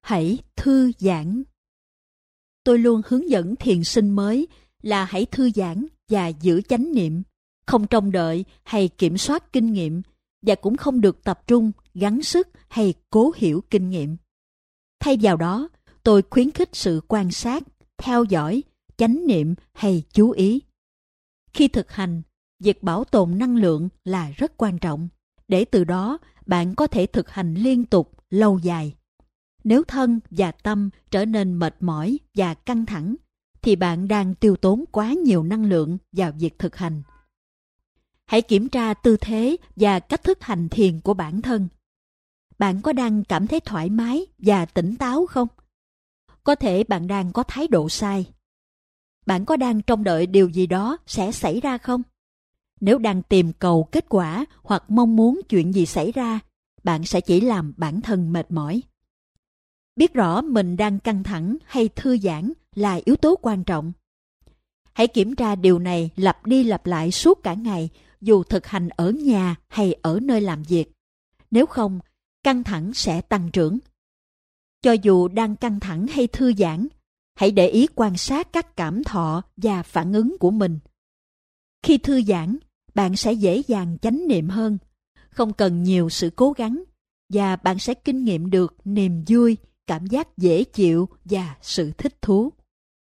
hãy thư giãn. Tôi luôn hướng dẫn thiền sinh mới là hãy thư giãn và giữ chánh niệm, không trông đợi hay kiểm soát kinh nghiệm, và cũng không được tập trung, gắng sức hay cố hiểu kinh nghiệm. Thay vào đó, tôi khuyến khích sự quan sát, theo dõi, chánh niệm hay chú ý. Khi thực hành, việc bảo tồn năng lượng là rất quan trọng, để từ đó bạn có thể thực hành liên tục, lâu dài. Nếu thân và tâm trở nên mệt mỏi và căng thẳng, thì bạn đang tiêu tốn quá nhiều năng lượng vào việc thực hành. Hãy kiểm tra tư thế và cách thức hành thiền của bản thân. Bạn có đang cảm thấy thoải mái và tỉnh táo không? Có thể bạn đang có thái độ sai. Bạn có đang trông đợi điều gì đó sẽ xảy ra không? Nếu đang tìm cầu kết quả hoặc mong muốn chuyện gì xảy ra, bạn sẽ chỉ làm bản thân mệt mỏi. Biết rõ mình đang căng thẳng hay thư giãn là yếu tố quan trọng. Hãy kiểm tra điều này lặp đi lặp lại suốt cả ngày, dù thực hành ở nhà hay ở nơi làm việc. Nếu không, căng thẳng sẽ tăng trưởng. Cho dù đang căng thẳng hay thư giãn, hãy để ý quan sát các cảm thọ và phản ứng của mình. Khi thư giãn, bạn sẽ dễ dàng chánh niệm hơn, không cần nhiều sự cố gắng, và bạn sẽ kinh nghiệm được niềm vui, cảm giác dễ chịu và sự thích thú.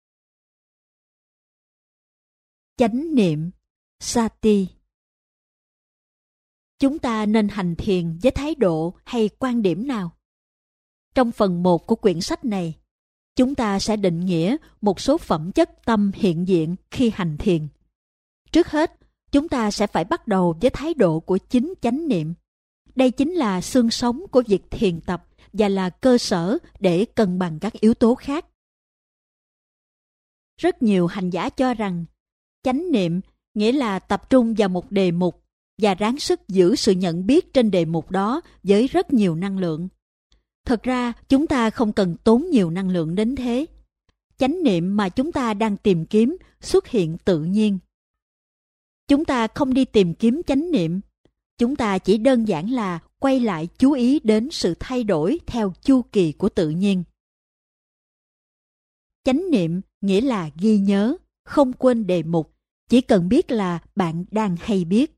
Chánh niệm, sati. Chúng ta nên hành thiền với thái độ hay quan điểm nào? Trong phần 1 của quyển sách này, chúng ta sẽ định nghĩa một số phẩm chất tâm hiện diện khi hành thiền. Trước hết, chúng ta sẽ phải bắt đầu với thái độ của chính chánh niệm. Đây chính là xương sống của việc thiền tập và là cơ sở để cân bằng các yếu tố khác. Rất nhiều hành giả cho rằng chánh niệm nghĩa là tập trung vào một đề mục và ráng sức giữ sự nhận biết trên đề mục đó với rất nhiều năng lượng. Thật ra, chúng ta không cần tốn nhiều năng lượng đến thế. Chánh niệm mà chúng ta đang tìm kiếm xuất hiện tự nhiên. Chúng ta không đi tìm kiếm chánh niệm. Chúng ta chỉ đơn giản là quay lại chú ý đến sự thay đổi theo chu kỳ của tự nhiên. Chánh niệm nghĩa là ghi nhớ, không quên đề mục, chỉ cần biết là bạn đang hay biết.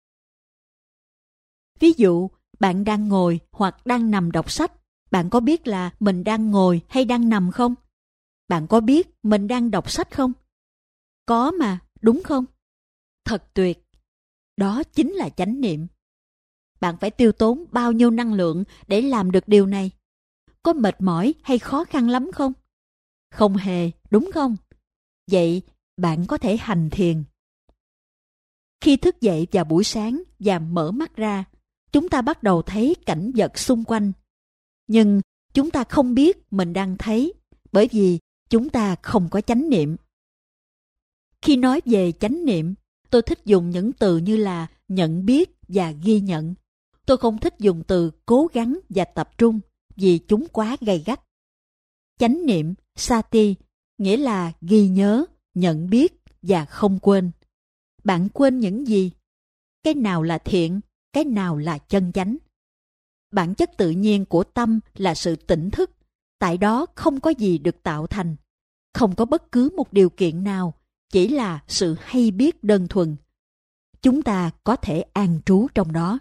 Ví dụ, bạn đang ngồi hoặc đang nằm đọc sách, bạn có biết là mình đang ngồi hay đang nằm không? Bạn có biết mình đang đọc sách không? Có mà, đúng không? Thật tuyệt! Đó chính là chánh niệm. Bạn phải tiêu tốn bao nhiêu năng lượng để làm được điều này? Có mệt mỏi hay khó khăn lắm không? Không hề, đúng không? Vậy, bạn có thể hành thiền. Khi thức dậy vào buổi sáng và mở mắt ra, chúng ta bắt đầu thấy cảnh vật xung quanh. Nhưng chúng ta không biết mình đang thấy, bởi vì chúng ta không có chánh niệm. Khi nói về chánh niệm, tôi thích dùng những từ như là nhận biết và ghi nhận. Tôi không thích dùng từ cố gắng và tập trung, vì chúng quá gay gắt. Chánh niệm, sati, nghĩa là ghi nhớ, nhận biết và không quên. Bạn quên những gì? Cái nào là thiện, cái nào là chân chánh? Bản chất tự nhiên của tâm là sự tỉnh thức, tại đó không có gì được tạo thành. Không có bất cứ một điều kiện nào, chỉ là sự hay biết đơn thuần. Chúng ta có thể an trú trong đó.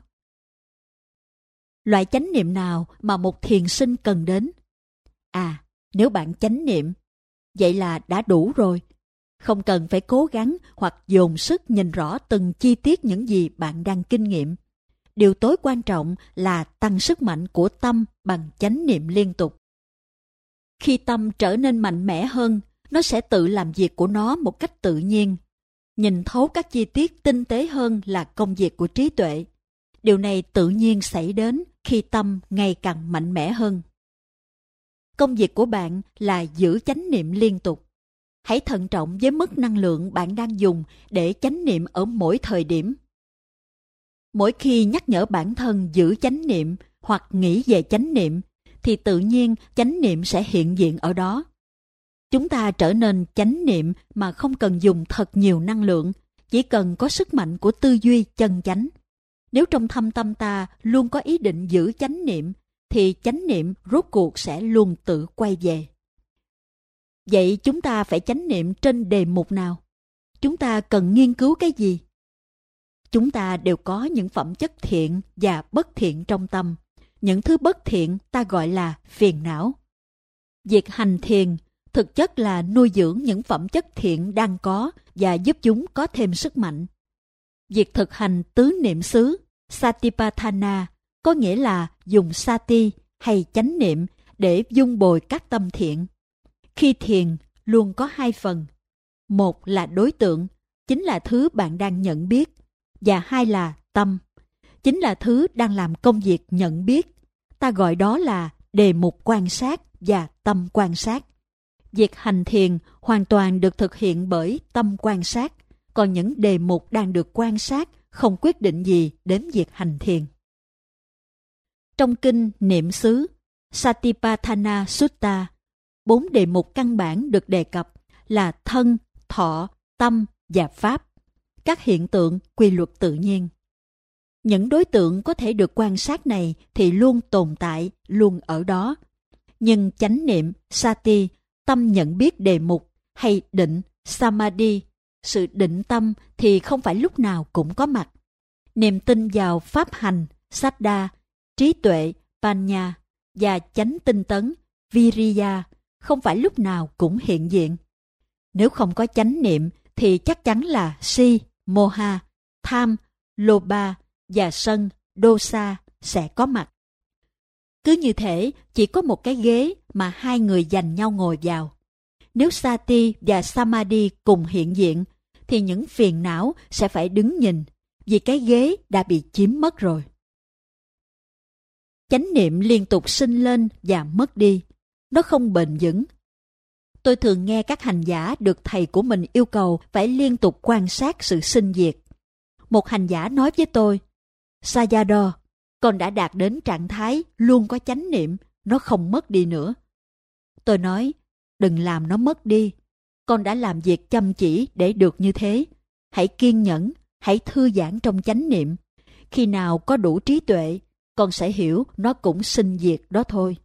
Loại chánh niệm nào mà một thiền sinh cần đến? Nếu bạn chánh niệm, vậy là đã đủ rồi. Không cần phải cố gắng hoặc dồn sức nhìn rõ từng chi tiết những gì bạn đang kinh nghiệm. Điều tối quan trọng là tăng sức mạnh của tâm bằng chánh niệm liên tục. Khi tâm trở nên mạnh mẽ hơn, nó sẽ tự làm việc của nó một cách tự nhiên. Nhìn thấu các chi tiết tinh tế hơn là công việc của trí tuệ. Điều này tự nhiên xảy đến khi tâm ngày càng mạnh mẽ hơn. Công việc của bạn là giữ chánh niệm liên tục. Hãy thận trọng với mức năng lượng bạn đang dùng để chánh niệm ở mỗi thời điểm. Mỗi khi nhắc nhở bản thân giữ chánh niệm hoặc nghĩ về chánh niệm, thì tự nhiên chánh niệm sẽ hiện diện ở đó. Chúng ta trở nên chánh niệm mà không cần dùng thật nhiều năng lượng, chỉ cần có sức mạnh của tư duy chân chánh. Nếu trong thâm tâm ta luôn có ý định giữ chánh niệm, thì chánh niệm rốt cuộc sẽ luôn tự quay về. Vậy chúng ta phải chánh niệm trên đề mục nào? Chúng ta cần nghiên cứu cái gì? Chúng ta đều có những phẩm chất thiện và bất thiện trong tâm. Những thứ bất thiện ta gọi là phiền não. Việc hành thiền thực chất là nuôi dưỡng những phẩm chất thiện đang có và giúp chúng có thêm sức mạnh. Việc thực hành tứ niệm xứ Satipatthana có nghĩa là dùng sati hay chánh niệm để dung bồi các tâm thiện. Khi thiền luôn có hai phần. Một là đối tượng, chính là thứ bạn đang nhận biết. Và hai là tâm, chính là thứ đang làm công việc nhận biết. Ta gọi đó là đề mục quan sát và tâm quan sát. Việc hành thiền hoàn toàn được thực hiện bởi tâm quan sát, còn những đề mục đang được quan sát không quyết định gì đến việc hành thiền. Trong kinh Niệm xứ Satipatthana Sutta, 4 đề mục căn bản được đề cập là thân, thọ, tâm và pháp, các hiện tượng quy luật tự nhiên. Những đối tượng có thể được quan sát này thì luôn tồn tại, luôn ở đó. Nhưng chánh niệm, sati, tâm nhận biết đề mục, hay định, samadhi, sự định tâm thì không phải lúc nào cũng có mặt. Niềm tin vào pháp hành, saddha, trí tuệ, panya và chánh tinh tấn, viriya không phải lúc nào cũng hiện diện. Nếu không có chánh niệm thì chắc chắn là si, moha, tham, lobha và sân, dosa sẽ có mặt. Cứ như thế, chỉ có một cái ghế mà hai người giành nhau ngồi vào. Nếu sati và samadhi cùng hiện diện, thì những phiền não sẽ phải đứng nhìn, vì cái ghế đã bị chiếm mất rồi. Chánh niệm liên tục sinh lên và mất đi, nó không bền vững. Tôi thường nghe các hành giả được thầy của mình yêu cầu phải liên tục quan sát sự sinh diệt. Một hành giả nói với tôi, Sayadaw, con đã đạt đến trạng thái luôn có chánh niệm, nó không mất đi nữa. Tôi nói, đừng làm nó mất đi. Con đã làm việc chăm chỉ để được như thế. Hãy kiên nhẫn, hãy thư giãn trong chánh niệm. Khi nào có đủ trí tuệ, con sẽ hiểu nó cũng sinh diệt đó thôi.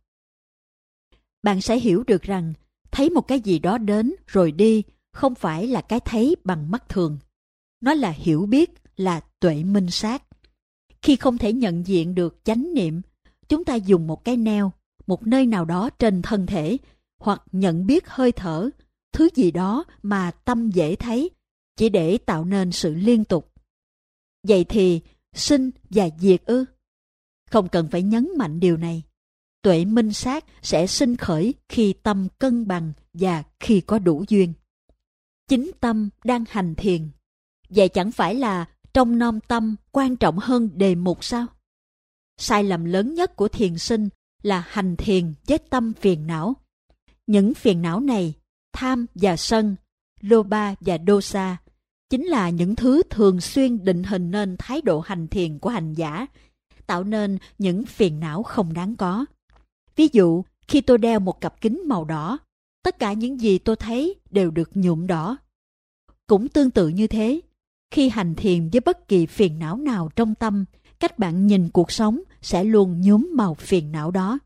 Bạn sẽ hiểu được rằng, thấy một cái gì đó đến rồi đi không phải là cái thấy bằng mắt thường. Nó là hiểu biết, là tuệ minh sát. Khi không thể nhận diện được chánh niệm, chúng ta dùng một cái neo, một nơi nào đó trên thân thể, hoặc nhận biết hơi thở, thứ gì đó mà tâm dễ thấy, chỉ để tạo nên sự liên tục. Vậy thì, sinh và diệt ư? Không cần phải nhấn mạnh điều này. Tuệ minh sát sẽ sinh khởi khi tâm cân bằng và khi có đủ duyên. Chính tâm đang hành thiền. Vậy chẳng phải là trong nom tâm quan trọng hơn đề mục sao? Sai lầm lớn nhất của thiền sinh là hành thiền với tâm phiền não. Những phiền não này, tham và sân, lobha và dosa, chính là những thứ thường xuyên định hình nên thái độ hành thiền của hành giả, tạo nên những phiền não không đáng có. Ví dụ, khi tôi đeo một cặp kính màu đỏ, tất cả những gì tôi thấy đều được nhuộm đỏ. Cũng tương tự như thế, khi hành thiền với bất kỳ phiền não nào trong tâm, cách bạn nhìn cuộc sống sẽ luôn nhuốm màu phiền não đó.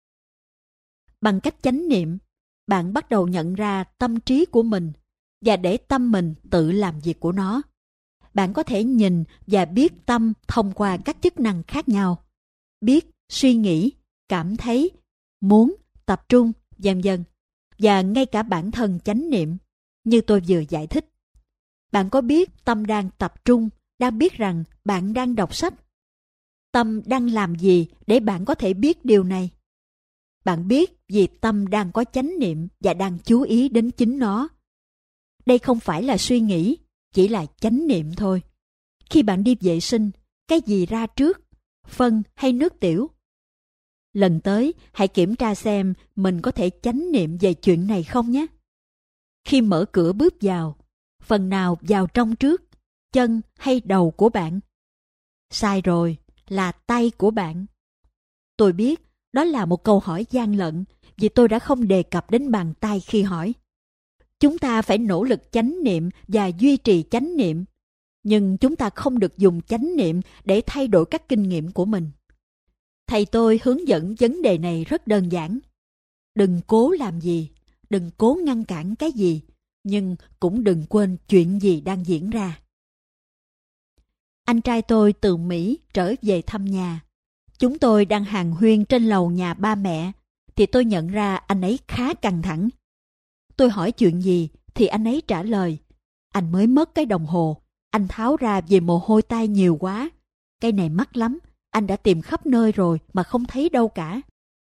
Bằng cách chánh niệm, bạn bắt đầu nhận ra tâm trí của mình và để tâm mình tự làm việc của nó. Bạn có thể nhìn và biết tâm thông qua các chức năng khác nhau. Biết, suy nghĩ, cảm thấy, muốn, tập trung, vân vân. Và ngay cả bản thân chánh niệm, như tôi vừa giải thích. Bạn có biết tâm đang tập trung, đang biết rằng bạn đang đọc sách? Tâm đang làm gì để bạn có thể biết điều này? Bạn biết vì tâm đang có chánh niệm và đang chú ý đến chính nó. Đây không phải là suy nghĩ, chỉ là chánh niệm thôi. Khi bạn đi vệ sinh, cái gì ra trước, phân hay nước tiểu? Lần tới, hãy kiểm tra xem mình có thể chánh niệm về chuyện này không nhé. Khi mở cửa bước vào, phần nào vào trong trước, chân hay đầu của bạn? Sai rồi, là tay của bạn. Tôi biết, đó là một câu hỏi gian lận, vì tôi đã không đề cập đến bàn tay khi hỏi. Chúng ta phải nỗ lực chánh niệm và duy trì chánh niệm, nhưng chúng ta không được dùng chánh niệm để thay đổi các kinh nghiệm của mình. Thầy tôi hướng dẫn vấn đề này rất đơn giản. Đừng cố làm gì, đừng cố ngăn cản cái gì, nhưng cũng đừng quên chuyện gì đang diễn ra. Anh trai tôi từ Mỹ trở về thăm nhà. Chúng tôi đang hàn huyên trên lầu nhà ba mẹ, thì tôi nhận ra anh ấy khá căng thẳng. Tôi hỏi chuyện gì, thì anh ấy trả lời, anh mới mất cái đồng hồ, anh tháo ra vì mồ hôi tay nhiều quá. Cái này mắc lắm, anh đã tìm khắp nơi rồi mà không thấy đâu cả.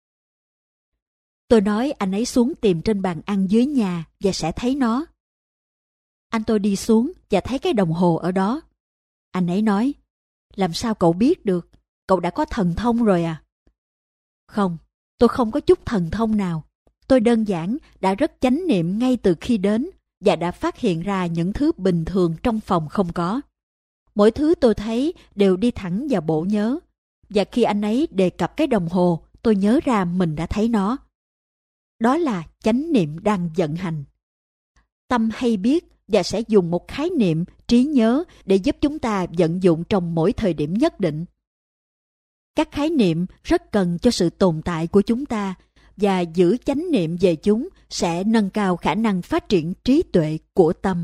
Tôi nói anh ấy xuống tìm trên bàn ăn dưới nhà và sẽ thấy nó. Anh tôi đi xuống và thấy cái đồng hồ ở đó. Anh ấy nói, làm sao cậu biết được, cậu đã có thần thông rồi à? Không, tôi không có chút thần thông nào. Tôi đơn giản đã rất chánh niệm ngay từ khi đến và đã phát hiện ra những thứ bình thường trong phòng không có. Mỗi thứ tôi thấy đều đi thẳng vào bộ nhớ. Và khi anh ấy đề cập cái đồng hồ, tôi nhớ ra mình đã thấy nó. Đó là chánh niệm đang vận hành. Tâm hay biết và sẽ dùng một khái niệm, trí nhớ để giúp chúng ta vận dụng trong mỗi thời điểm nhất định. Các khái niệm rất cần cho sự tồn tại của chúng ta, và giữ chánh niệm về chúng sẽ nâng cao khả năng phát triển trí tuệ của tâm.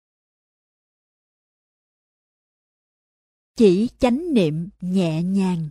Chỉ chánh niệm nhẹ nhàng.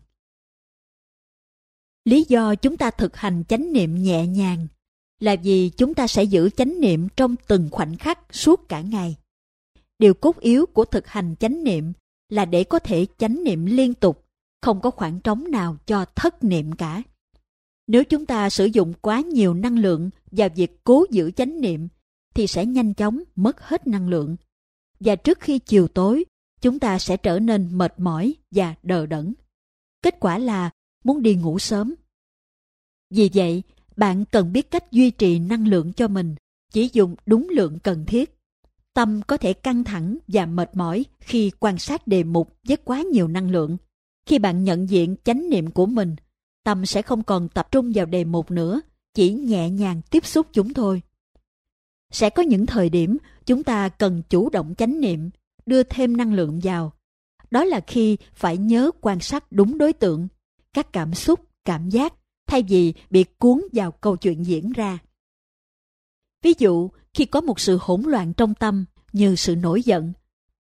Lý do chúng ta thực hành chánh niệm nhẹ nhàng là vì chúng ta sẽ giữ chánh niệm trong từng khoảnh khắc suốt cả ngày. Điều cốt yếu của thực hành chánh niệm là để có thể chánh niệm liên tục, không có khoảng trống nào cho thất niệm cả. Nếu chúng ta sử dụng quá nhiều năng lượng vào việc cố giữ chánh niệm, thì sẽ nhanh chóng mất hết năng lượng. Và trước khi chiều tối, chúng ta sẽ trở nên mệt mỏi và đờ đẫn. Kết quả là muốn đi ngủ sớm. Vì vậy, bạn cần biết cách duy trì năng lượng cho mình, chỉ dùng đúng lượng cần thiết. Tâm có thể căng thẳng và mệt mỏi khi quan sát đề mục với quá nhiều năng lượng. Khi bạn nhận diện chánh niệm của mình, tâm sẽ không còn tập trung vào đề mục nữa, chỉ nhẹ nhàng tiếp xúc chúng thôi. Sẽ có những thời điểm chúng ta cần chủ động chánh niệm, đưa thêm năng lượng vào. Đó là khi phải nhớ quan sát đúng đối tượng, các cảm xúc, cảm giác, thay vì bị cuốn vào câu chuyện diễn ra. Ví dụ, khi có một sự hỗn loạn trong tâm như sự nổi giận.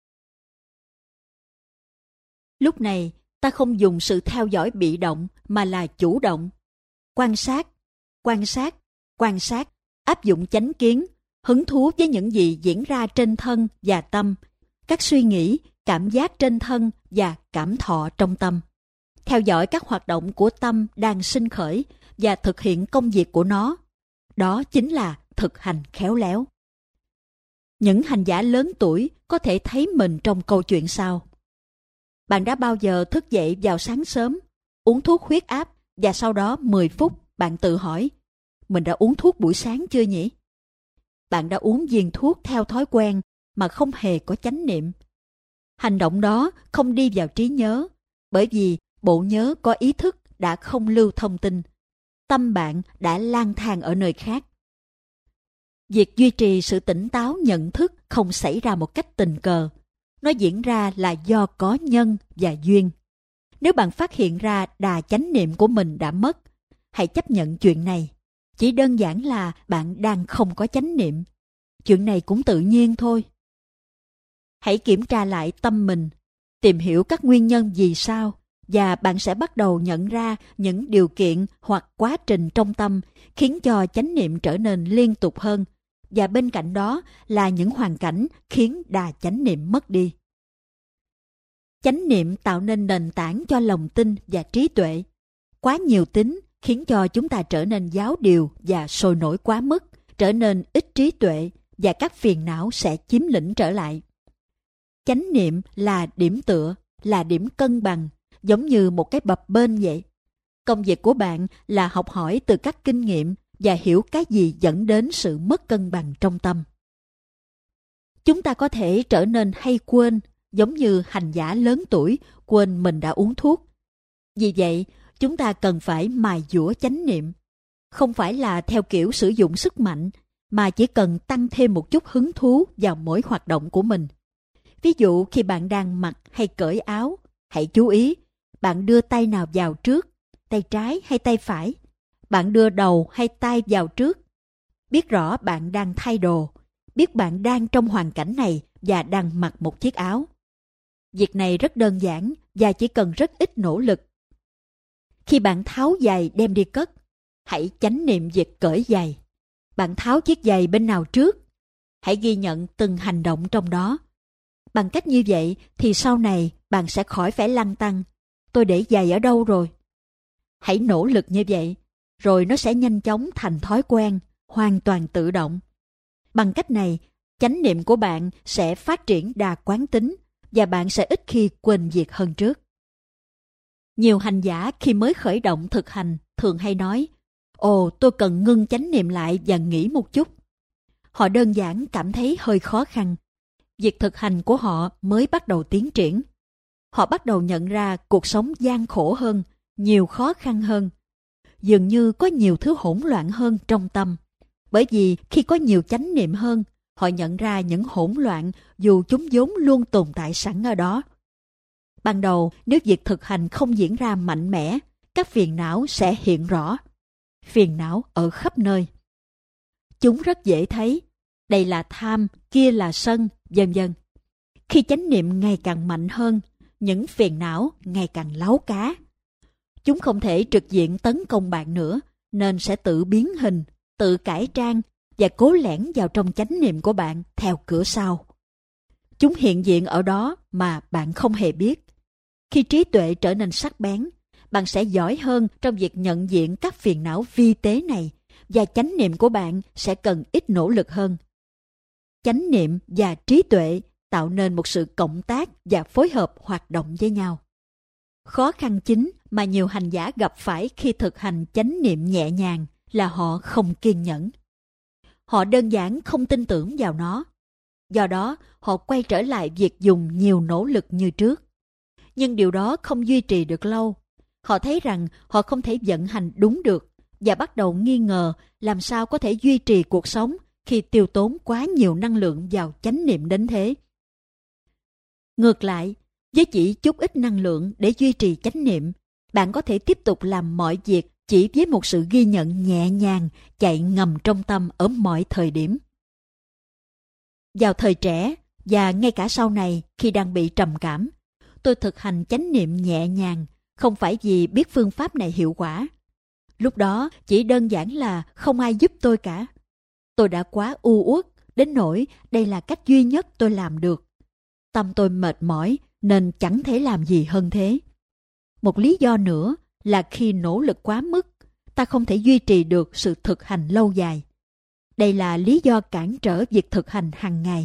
Lúc này, ta không dùng sự theo dõi bị động mà là chủ động. Quan sát, quan sát, quan sát, áp dụng chánh kiến, hứng thú với những gì diễn ra trên thân và tâm, các suy nghĩ, cảm giác trên thân và cảm thọ trong tâm. Theo dõi các hoạt động của tâm đang sinh khởi và thực hiện công việc của nó. Đó chính là thực hành khéo léo. Những hành giả lớn tuổi có thể thấy mình trong câu chuyện sau. Bạn đã bao giờ thức dậy vào sáng sớm, uống thuốc huyết áp và sau đó 10 phút bạn tự hỏi, mình đã uống thuốc buổi sáng chưa nhỉ? Bạn đã uống viên thuốc theo thói quen mà không hề có chánh niệm. Hành động đó không đi vào trí nhớ, bởi vì bộ nhớ có ý thức đã không lưu thông tin. Tâm bạn đã lang thang ở nơi khác. Việc duy trì sự tỉnh táo nhận thức không xảy ra một cách tình cờ. Nó diễn ra là do có nhân và duyên. Nếu bạn phát hiện ra đà chánh niệm của mình đã mất, hãy chấp nhận chuyện này. Chỉ đơn giản là bạn đang không có chánh niệm. Chuyện này cũng tự nhiên thôi. Hãy kiểm tra lại tâm mình, tìm hiểu các nguyên nhân vì sao, và bạn sẽ bắt đầu nhận ra những điều kiện hoặc quá trình trong tâm khiến cho chánh niệm trở nên liên tục hơn, và bên cạnh đó là những hoàn cảnh khiến đà chánh niệm mất đi. Chánh niệm tạo nên nền tảng cho lòng tin và trí tuệ. Quá nhiều tín khiến cho chúng ta trở nên giáo điều và sôi nổi quá mức, trở nên ít trí tuệ, và các phiền não sẽ chiếm lĩnh trở lại. Chánh niệm là điểm tựa, là điểm cân bằng, giống như một cái bập bênh vậy. Công việc của bạn là học hỏi từ các kinh nghiệm và hiểu cái gì dẫn đến sự mất cân bằng trong tâm. Chúng ta có thể trở nên hay quên, giống như hành giả lớn tuổi quên mình đã uống thuốc. Vì vậy, chúng ta cần phải mài dũa chánh niệm. Không phải là theo kiểu sử dụng sức mạnh, mà chỉ cần tăng thêm một chút hứng thú vào mỗi hoạt động của mình. Ví dụ khi bạn đang mặc hay cởi áo, hãy chú ý, bạn đưa tay nào vào trước, tay trái hay tay phải? Bạn đưa đầu hay tay vào trước? Biết rõ bạn đang thay đồ, biết bạn đang trong hoàn cảnh này và đang mặc một chiếc áo. Việc này rất đơn giản và chỉ cần rất ít nỗ lực. Khi bạn tháo giày đem đi cất, hãy chánh niệm việc cởi giày. Bạn tháo chiếc giày bên nào trước? Hãy ghi nhận từng hành động trong đó. Bằng cách như vậy thì sau này bạn sẽ khỏi phải lăn tăn. Tôi để giày ở đâu rồi? Hãy nỗ lực như vậy, rồi nó sẽ nhanh chóng thành thói quen, hoàn toàn tự động. Bằng cách này, chánh niệm của bạn sẽ phát triển đà quán tính và bạn sẽ ít khi quên việc hơn trước. Nhiều hành giả khi mới khởi động thực hành thường hay nói: "Ồ, tôi cần ngưng chánh niệm lại và nghỉ một chút." Họ đơn giản cảm thấy hơi khó khăn. Việc thực hành của họ mới bắt đầu tiến triển. Họ bắt đầu nhận ra cuộc sống gian khổ hơn, nhiều khó khăn hơn. Dường như có nhiều thứ hỗn loạn hơn trong tâm. Bởi vì khi có nhiều chánh niệm hơn, họ nhận ra những hỗn loạn dù chúng vốn luôn tồn tại sẵn ở đó. Ban đầu, nếu việc thực hành không diễn ra mạnh mẽ, các phiền não sẽ hiện rõ. Phiền não ở khắp nơi. Chúng rất dễ thấy. Đây là tham, kia là sân, vân vân. Khi chánh niệm ngày càng mạnh hơn, những phiền não ngày càng láu cá. Chúng không thể trực diện tấn công bạn nữa, nên sẽ tự biến hình, tự cải trang và cố lẻn vào trong chánh niệm của bạn theo cửa sau. Chúng hiện diện ở đó mà bạn không hề biết. Khi trí tuệ trở nên sắc bén, bạn sẽ giỏi hơn trong việc nhận diện các phiền não vi tế này và chánh niệm của bạn sẽ cần ít nỗ lực hơn. Chánh niệm và trí tuệ tạo nên một sự cộng tác và phối hợp hoạt động với nhau. Khó khăn chính mà nhiều hành giả gặp phải khi thực hành chánh niệm nhẹ nhàng là họ không kiên nhẫn. Họ đơn giản không tin tưởng vào nó. Do đó, họ quay trở lại việc dùng nhiều nỗ lực như trước. Nhưng điều đó không duy trì được lâu. Họ thấy rằng họ không thể vận hành đúng được và bắt đầu nghi ngờ làm sao có thể duy trì cuộc sống khi tiêu tốn quá nhiều năng lượng vào chánh niệm đến thế. Ngược lại, với chỉ chút ít năng lượng để duy trì chánh niệm, bạn có thể tiếp tục làm mọi việc chỉ với một sự ghi nhận nhẹ nhàng chạy ngầm trong tâm ở mọi thời điểm. Vào thời trẻ và ngay cả sau này khi đang bị trầm cảm, tôi thực hành chánh niệm nhẹ nhàng, không phải vì biết phương pháp này hiệu quả. Lúc đó chỉ đơn giản là không ai giúp tôi cả. Tôi đã quá u uất đến nỗi đây là cách duy nhất tôi làm được. Tâm tôi mệt mỏi nên chẳng thể làm gì hơn thế. Một lý do nữa là khi nỗ lực quá mức, ta không thể duy trì được sự thực hành lâu dài. Đây là lý do cản trở việc thực hành hàng ngày.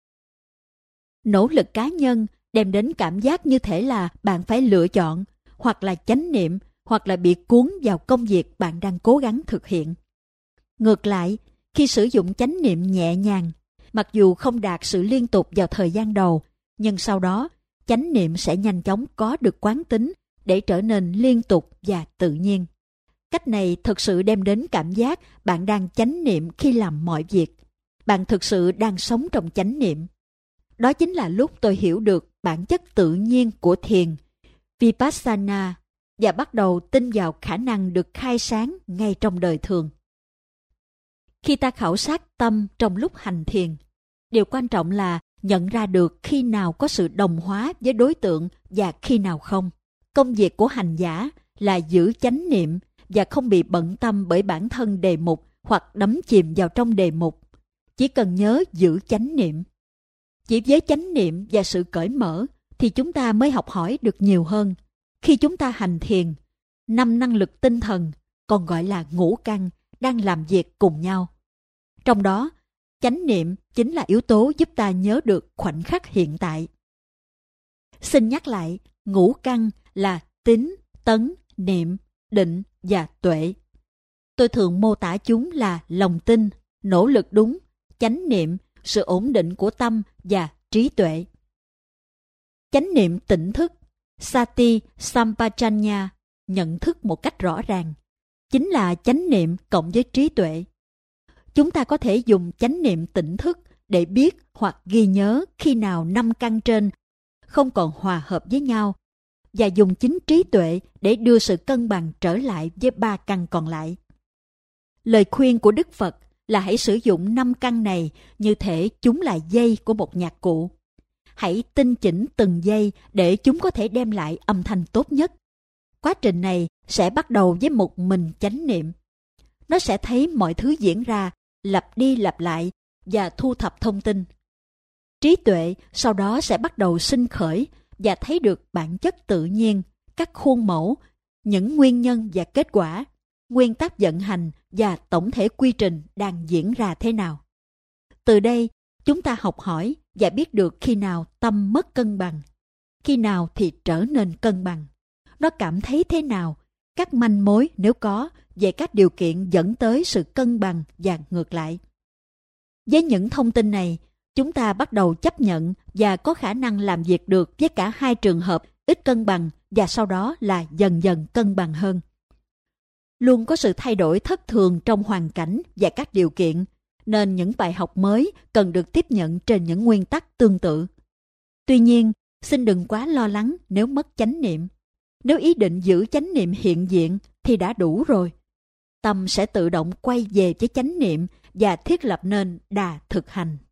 Nỗ lực cá nhân đem đến cảm giác như thể là bạn phải lựa chọn, hoặc là chánh niệm, hoặc là bị cuốn vào công việc bạn đang cố gắng thực hiện. Ngược lại, khi sử dụng chánh niệm nhẹ nhàng, mặc dù không đạt sự liên tục vào thời gian đầu, nhưng sau đó, chánh niệm sẽ nhanh chóng có được quán tính để trở nên liên tục và tự nhiên. Cách này thực sự đem đến cảm giác bạn đang chánh niệm khi làm mọi việc. Bạn thực sự đang sống trong chánh niệm. Đó chính là lúc tôi hiểu được bản chất tự nhiên của thiền, Vipassana, và bắt đầu tin vào khả năng được khai sáng ngay trong đời thường. Khi ta khảo sát tâm trong lúc hành thiền, điều quan trọng là nhận ra được khi nào có sự đồng hóa với đối tượng và khi nào không. Công việc của hành giả là giữ chánh niệm và không bị bận tâm bởi bản thân đề mục hoặc đắm chìm vào trong đề mục. Chỉ cần nhớ giữ chánh niệm. Chỉ với chánh niệm và sự cởi mở thì chúng ta mới học hỏi được nhiều hơn. Khi chúng ta hành thiền, 5 năng lực tinh thần, còn gọi là ngũ căn, đang làm việc cùng nhau. Trong đó, chánh niệm chính là yếu tố giúp ta nhớ được khoảnh khắc hiện tại. Xin nhắc lại, ngũ căn là tín, tấn, niệm, định và tuệ. Tôi thường mô tả chúng là lòng tin, nỗ lực đúng, chánh niệm, sự ổn định của tâm và trí tuệ. Chánh niệm tỉnh thức, Sati Sampajanya, nhận thức một cách rõ ràng, chính là chánh niệm cộng với trí tuệ. Chúng ta có thể dùng chánh niệm tỉnh thức để biết hoặc ghi nhớ khi nào 5 căn trên không còn hòa hợp với nhau và dùng chính trí tuệ để đưa sự cân bằng trở lại với 3 căn còn lại. Lời khuyên của Đức Phật là hãy sử dụng 5 căn này như thể chúng là dây của một nhạc cụ. Hãy tinh chỉnh từng dây để chúng có thể đem lại âm thanh tốt nhất. Quá trình này sẽ bắt đầu với một mình chánh niệm. Nó sẽ thấy mọi thứ diễn ra, lặp đi lặp lại và thu thập thông tin. Trí tuệ sau đó sẽ bắt đầu sinh khởi và thấy được bản chất tự nhiên, các khuôn mẫu, những nguyên nhân và kết quả, nguyên tắc vận hành và tổng thể quy trình đang diễn ra thế nào. Từ đây, chúng ta học hỏi và biết được khi nào tâm mất cân bằng, khi nào thì trở nên cân bằng. Nó cảm thấy thế nào, các manh mối nếu có về các điều kiện dẫn tới sự cân bằng và ngược lại. Với những thông tin này, chúng ta bắt đầu chấp nhận và có khả năng làm việc được với cả hai trường hợp ít cân bằng và sau đó là dần dần cân bằng hơn. Luôn có sự thay đổi thất thường trong hoàn cảnh và các điều kiện, nên những bài học mới cần được tiếp nhận trên những nguyên tắc tương tự. Tuy nhiên, xin đừng quá lo lắng nếu mất chánh niệm. Nếu ý định giữ chánh niệm hiện diện thì đã đủ rồi. Tâm sẽ tự động quay về với chánh niệm và thiết lập nên đà thực hành.